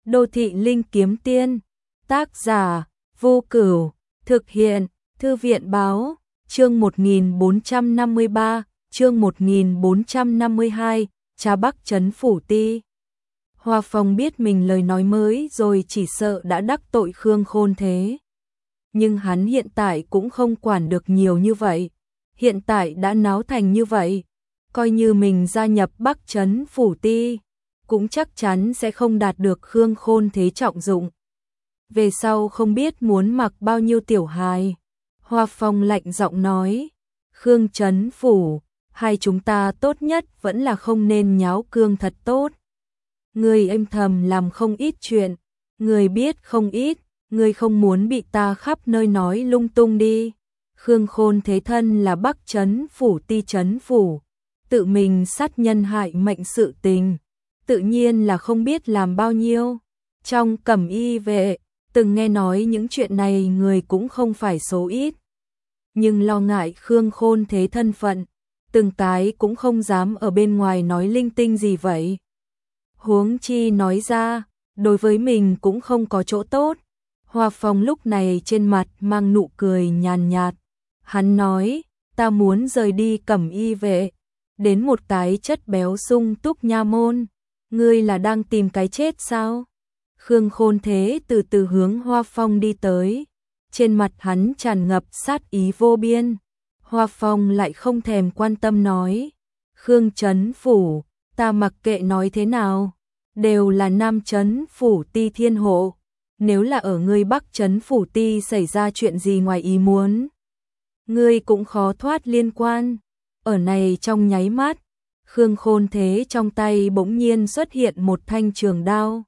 Đô thị linh kiếm tiên, tác giả, Vô Cửu, thực hiện, Thư viện báo, chương 1453, chương 1452, Trà Bắc trấn Phủ Ti. Hoa Phong biết mình lời nói mới rồi chỉ sợ đã đắc tội Khương Khôn Thế. Nhưng hắn hiện tại cũng không quản được nhiều như vậy, hiện tại đã náo thành như vậy, coi như mình gia nhập Bắc trấn Phủ Ti, cũng chắc chắn sẽ không đạt được Khương Khôn Thế trọng dụng. Về sau không biết muốn mặc bao nhiêu tiểu hài. Hoa Phong lạnh giọng nói, Khương trấn phủ, hai chúng ta tốt nhất vẫn là không nên nháo cương thật tốt. Người âm thầm làm không ít chuyện, người biết không ít, người không muốn bị ta khắp nơi nói lung tung đi. Khương Khôn Thế thân là Bắc trấn phủ Ti trấn phủ, tự mình sát nhân hại mệnh sự tình, tự nhiên là không biết làm bao nhiêu. Trong Cẩm Y vệ, từng nghe nói những chuyện này người cũng không phải số ít. Nhưng lo ngại Khương Khôn Thế thân phận, từng cái cũng không dám ở bên ngoài nói linh tinh gì vậy. Huống chi nói ra, đối với mình cũng không có chỗ tốt. Hoa Phong lúc này trên mặt mang nụ cười nhàn nhạt. Hắn nói, ta muốn rời đi Cẩm Y vệ, đến một cái chất béo sung túc nha môn. Ngươi là đang tìm cái chết sao? Khương Khôn Thế từ từ hướng Hoa Phong đi tới, trên mặt hắn tràn ngập sát ý vô biên. Hoa Phong lại không thèm quan tâm nói, Khương trấn phủ, ta mặc kệ nói thế nào, đều là Nam trấn phủ Ti thiên hộ, nếu là ở ngươi Bắc trấn phủ Ti xảy ra chuyện gì ngoài ý muốn, ngươi cũng khó thoát liên quan. Ở này trong nháy mắt, Khương Khôn Thế trong tay bỗng nhiên xuất hiện một thanh trường đao.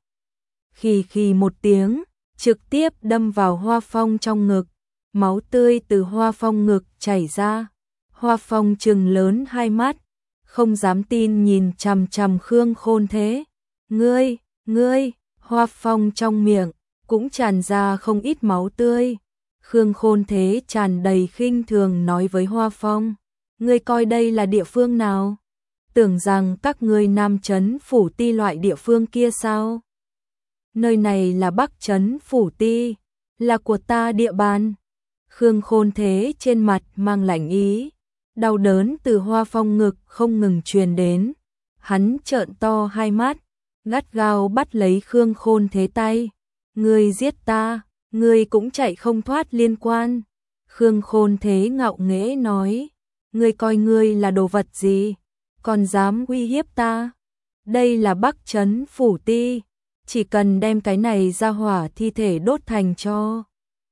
Khì khì một tiếng, trực tiếp đâm vào Hoa Phong trong ngực, máu tươi từ Hoa Phong ngực chảy ra. Hoa Phong trừng lớn hai mắt, không dám tin nhìn chằm chằm Khương Khôn Thế. Ngươi, Hoa Phong trong miệng cũng tràn ra không ít máu tươi. Khương Khôn Thế tràn đầy khinh thường nói với Hoa Phong, ngươi coi đây là địa phương nào? Tưởng rằng các ngươi Nam trấn phủ Ti loại địa phương kia sao? Nơi này là Bắc trấn phủ Ti, là của ta địa bàn. Khương Khôn Thế trên mặt mang lạnh ý, đau đớn từ Hoa Phong ngực không ngừng truyền đến. Hắn trợn to hai mắt, gắt gao bắt lấy Khương Khôn Thế tay. Ngươi giết ta, ngươi cũng chạy không thoát liên quan. Khương Khôn Thế ngạo nghễ nói, ngươi coi ngươi là đồ vật gì, còn dám uy hiếp ta? Đây là Bắc trấn phủ Ti, chỉ cần đem cái này ra hỏa thi thể đốt thành tro.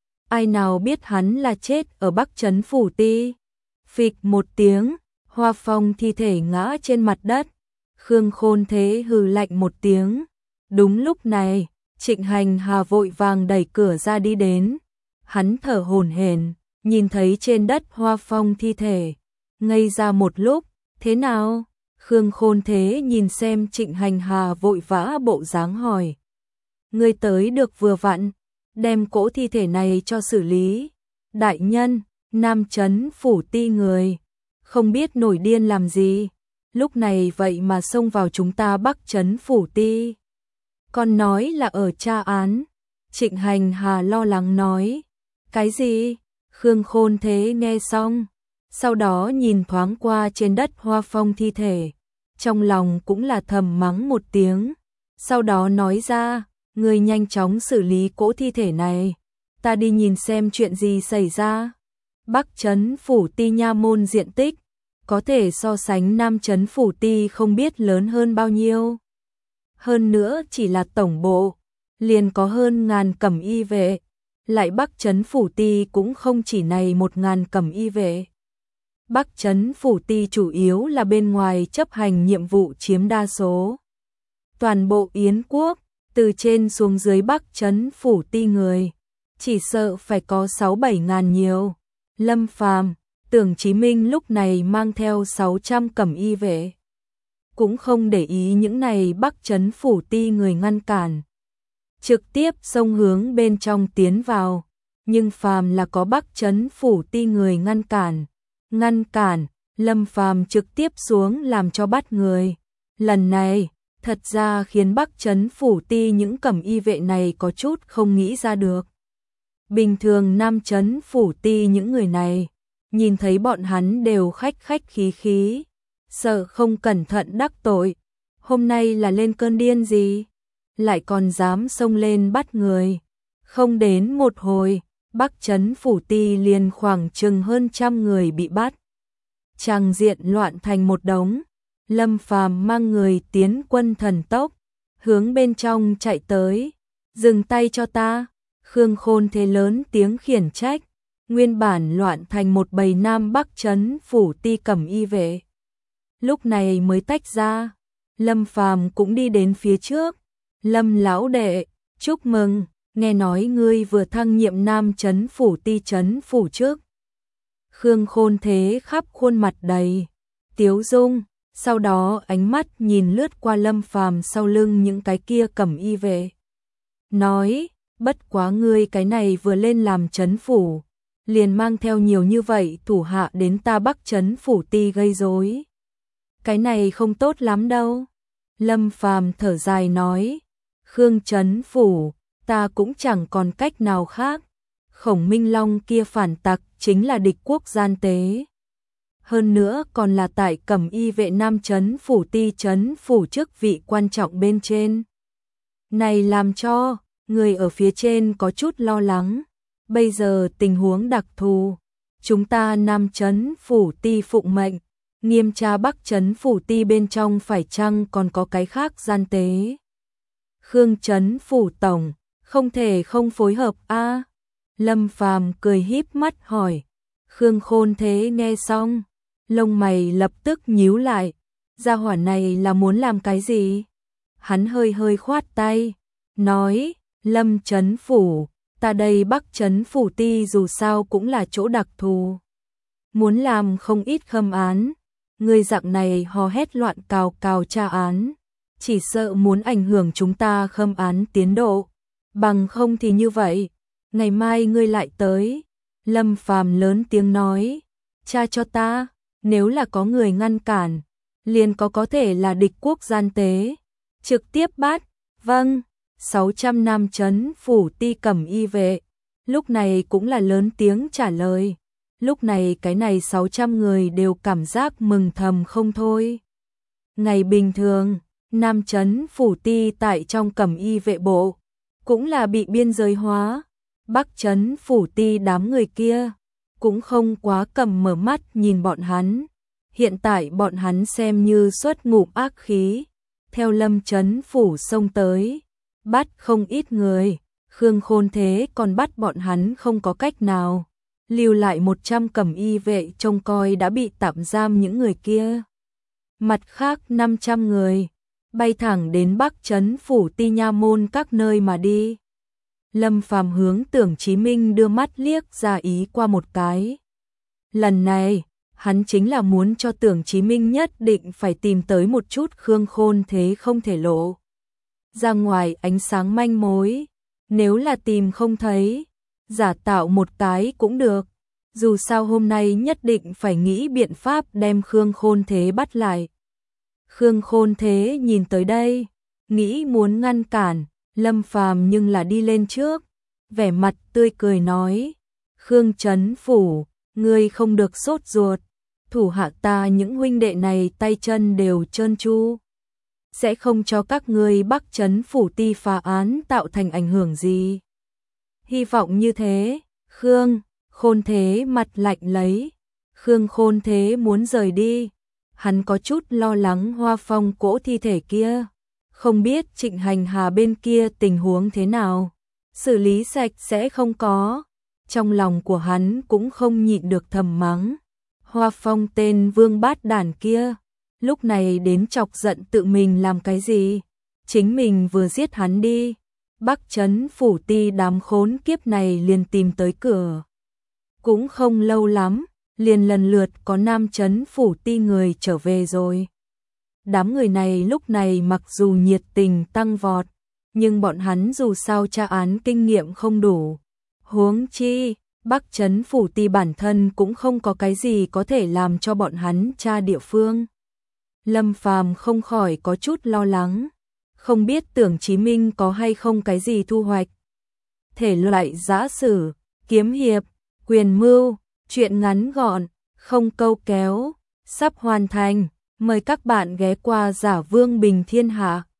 Ai nào biết hắn là chết ở Bắc trấn phủ Ti. Phịch một tiếng, Hoa Phong thi thể ngã trên mặt đất. Khương Khôn Thế hừ lạnh một tiếng. Đúng lúc này, Trịnh Hành Hà vội vàng đẩy cửa ra đi đến. Hắn thở hổn hển, nhìn thấy trên đất Hoa Phong thi thể, ngây ra một lúc. Thế nào? Khương Khôn Thế nhìn xem Trịnh Hành Hà vội vã bộ dáng hỏi. Ngươi tới được vừa vặn, đem cỗ thi thể này cho xử lý. Đại nhân, Nam trấn phủ Ti người, không biết nổi điên làm gì, lúc này vậy mà xông vào chúng ta Bắc trấn phủ Ti. Còn nói là ở tra án. Trịnh Hành Hà lo lắng nói. Cái gì? Khương Khôn Thế nghe xong, sau đó nhìn thoáng qua trên đất Hoa Phong thi thể, trong lòng cũng là thầm mắng một tiếng, sau đó nói ra, ngươi nhanh chóng xử lý cỗ thi thể này, ta đi nhìn xem chuyện gì xảy ra. Bắc trấn phủ Ti nha môn diện tích, có thể so sánh Nam trấn phủ Ti không biết lớn hơn bao nhiêu. Hơn nữa chỉ là tổng bộ, liền có hơn 1000 Cẩm Y vệ, lại Bắc trấn phủ Ti cũng không chỉ này 1000 Cẩm Y vệ. Bắc trấn phủ Ti chủ yếu là bên ngoài chấp hành nhiệm vụ chiếm đa số. Toàn bộ Yến quốc, từ trên xuống dưới Bắc trấn phủ Ti người, chỉ sợ phải có 6-7 ngàn nhiều. Lâm Phàm, Tưởng Chí Minh lúc này mang theo 600 Cẩm Y vệ, cũng không để ý những này Bắc trấn phủ Ti người ngăn cản, trực tiếp xông hướng bên trong tiến vào. Nhưng phàm là có Bắc trấn phủ Ti người ngăn cản, Lâm Phàm trực tiếp xuống làm cho bắt người. Lần này, Thật ra khiến Bắc Trấn Phủ Ti những cẩm y vệ này có chút không nghĩ ra được. Bình thường Nam Trấn Phủ Ti những người này, nhìn thấy bọn hắn đều khách khách khí khí, sợ không cẩn thận đắc tội. Hôm nay là lên cơn điên gì? Lại còn dám xông lên bắt người. Không đến một hồi, Bắc Trấn Phủ Ti liền khoảng chừng hơn 100 người bị bắt. Tràng diện loạn thành một đống. Lâm Phàm mang người tiến quân thần tốc, hướng bên trong chạy tới. Dừng tay cho ta. Khương Khôn Thế lớn tiếng khiển trách. Nguyên bản loạn thành một bầy Nam Bắc Trấn Phủ Ti cẩm y vệ. Lúc này mới tách ra. Lâm Phàm cũng đi đến phía trước. Lâm lão đệ, chúc mừng, nghe nói ngươi vừa thăng nhiệm Nam Trấn Phủ Ti trấn phủ trước. Khương Khôn Thế khắp khuôn mặt đầy tiếu dung, sau đó ánh mắt nhìn lướt qua Lâm Phàm sau lưng những cái kia cẩm y vệ. Nói, bất quá ngươi cái này vừa lên làm trấn phủ, liền mang theo nhiều như vậy thủ hạ đến ta Bắc Trấn Phủ Ti gây rối. Cái này không tốt lắm đâu. Lâm Phàm thở dài nói, Khương Trấn Phủ, ta cũng chẳng còn cách nào khác. Khổng Minh Long kia phản tặc chính là địch quốc gian tế. Hơn nữa còn là tại cẩm y vệ Nam Trấn Phủ Ti trấn phủ chức vị quan trọng bên trên. Này làm cho người ở phía trên có chút lo lắng. Bây giờ tình huống đặc thù, chúng ta Nam Trấn Phủ Ti phụng mệnh, nghiêm tra Bắc Trấn Phủ Ti bên trong phải chăng còn có cái khác gian tế. Khương Trấn Phủ Tổng, không thể không phối hợp a. Lâm Phàm cười híp mắt hỏi. Khương Khôn Thế nghe xong, lông mày lập tức nhíu lại. Gia hỏa này là muốn làm cái gì? Hắn hơi hơi khoát tay, nói, Lâm Trấn Phủ, ta đây Bắc Trấn Phủ Ti dù sao cũng là chỗ đặc thù. Muốn làm không ít khâm án, người dạng này hò hét loạn cào cào tra án, chỉ sợ muốn ảnh hưởng chúng ta khâm án tiến độ. Bằng không thì như vậy, ngày mai ngươi lại tới. Lâm Phàm lớn tiếng nói, tra cho ta, nếu là có người ngăn cản, liền có thể là địch quốc gian tế. Trực tiếp bắt, vâng. 600 Nam Trấn Phủ Ti cẩm y vệ, lúc này cũng là lớn tiếng trả lời. Lúc này cái này 600 người đều cảm giác mừng thầm không thôi. Ngày bình thường, Nam Trấn Phủ Ti tại trong cẩm y vệ bộ, cũng là bị biên giới hóa. Bắc Trấn Phủ Ti đám người kia, cũng không quá cầm mở mắt nhìn bọn hắn. Hiện tại bọn hắn xem như xuất ngụm ác khí, theo Lâm Trấn Phủ xông tới. Bắt không ít người, Khương Khôn Thế còn bắt bọn hắn không có cách nào. Lưu lại 100 cẩm y vệ trông coi đã bị tạm giam những người kia. Mặt khác 500 người, bay thẳng đến Bắc Trấn Phủ Ti nha môn các nơi mà đi. Lâm Phàm hướng Tưởng Chí Minh đưa mắt liếc ra ý qua một cái. Lần này, hắn chính là muốn cho Tưởng Chí Minh nhất định phải tìm tới một chút Khương Khôn Thế không thể lộ ra ngoài ánh sáng manh mối. Nếu là tìm không thấy, giả tạo một cái cũng được. Dù sao hôm nay nhất định phải nghĩ biện pháp đem Khương Khôn Thế bắt lại. Khương Khôn Thế nhìn tới đây, nghĩ muốn ngăn cản Lâm Phàm nhưng là đi lên trước, vẻ mặt tươi cười nói, Khương Trấn Phủ, ngươi không được sốt ruột, thủ hạ ta những huynh đệ này tay chân đều trơn tru, sẽ không cho các ngươi Bắc Trấn Phủ Ti phá án tạo thành ảnh hưởng gì. Hy vọng như thế. Khương Khôn Thế mặt lạnh lấy. Khương Khôn Thế muốn rời đi, hắn có chút lo lắng Hoa Phong cỗ thi thể kia, không biết Trịnh Hành Hà bên kia tình huống thế nào, xử lý sạch sẽ không có. Trong lòng của hắn cũng không nhịn được thầm mắng, Hoa Phong tên vương bát đản kia, lúc này đến chọc giận tự mình làm cái gì, chính mình vừa giết hắn đi. Bắc Trấn Phủ Ti đám khốn kiếp này liền tìm tới cửa. Cũng không lâu lắm, liền lần lượt có Nam Trấn Phủ Ti người trở về rồi. Đám người này lúc này mặc dù nhiệt tình tăng vọt, nhưng bọn hắn dù sao tra án kinh nghiệm không đủ. Huống chi, Bắc Trấn Phủ Ti bản thân cũng không có cái gì có thể làm cho bọn hắn tra địa phương. Lâm Phàm không khỏi có chút lo lắng, không biết Tưởng Chí Minh có hay không cái gì thu hoạch. Thể loại giã sử, kiếm hiệp, quyền mưu, truyện ngắn gọn, không câu kéo, sắp hoàn thành, mời các bạn ghé qua Giả Vương Bình Thiên Hạ.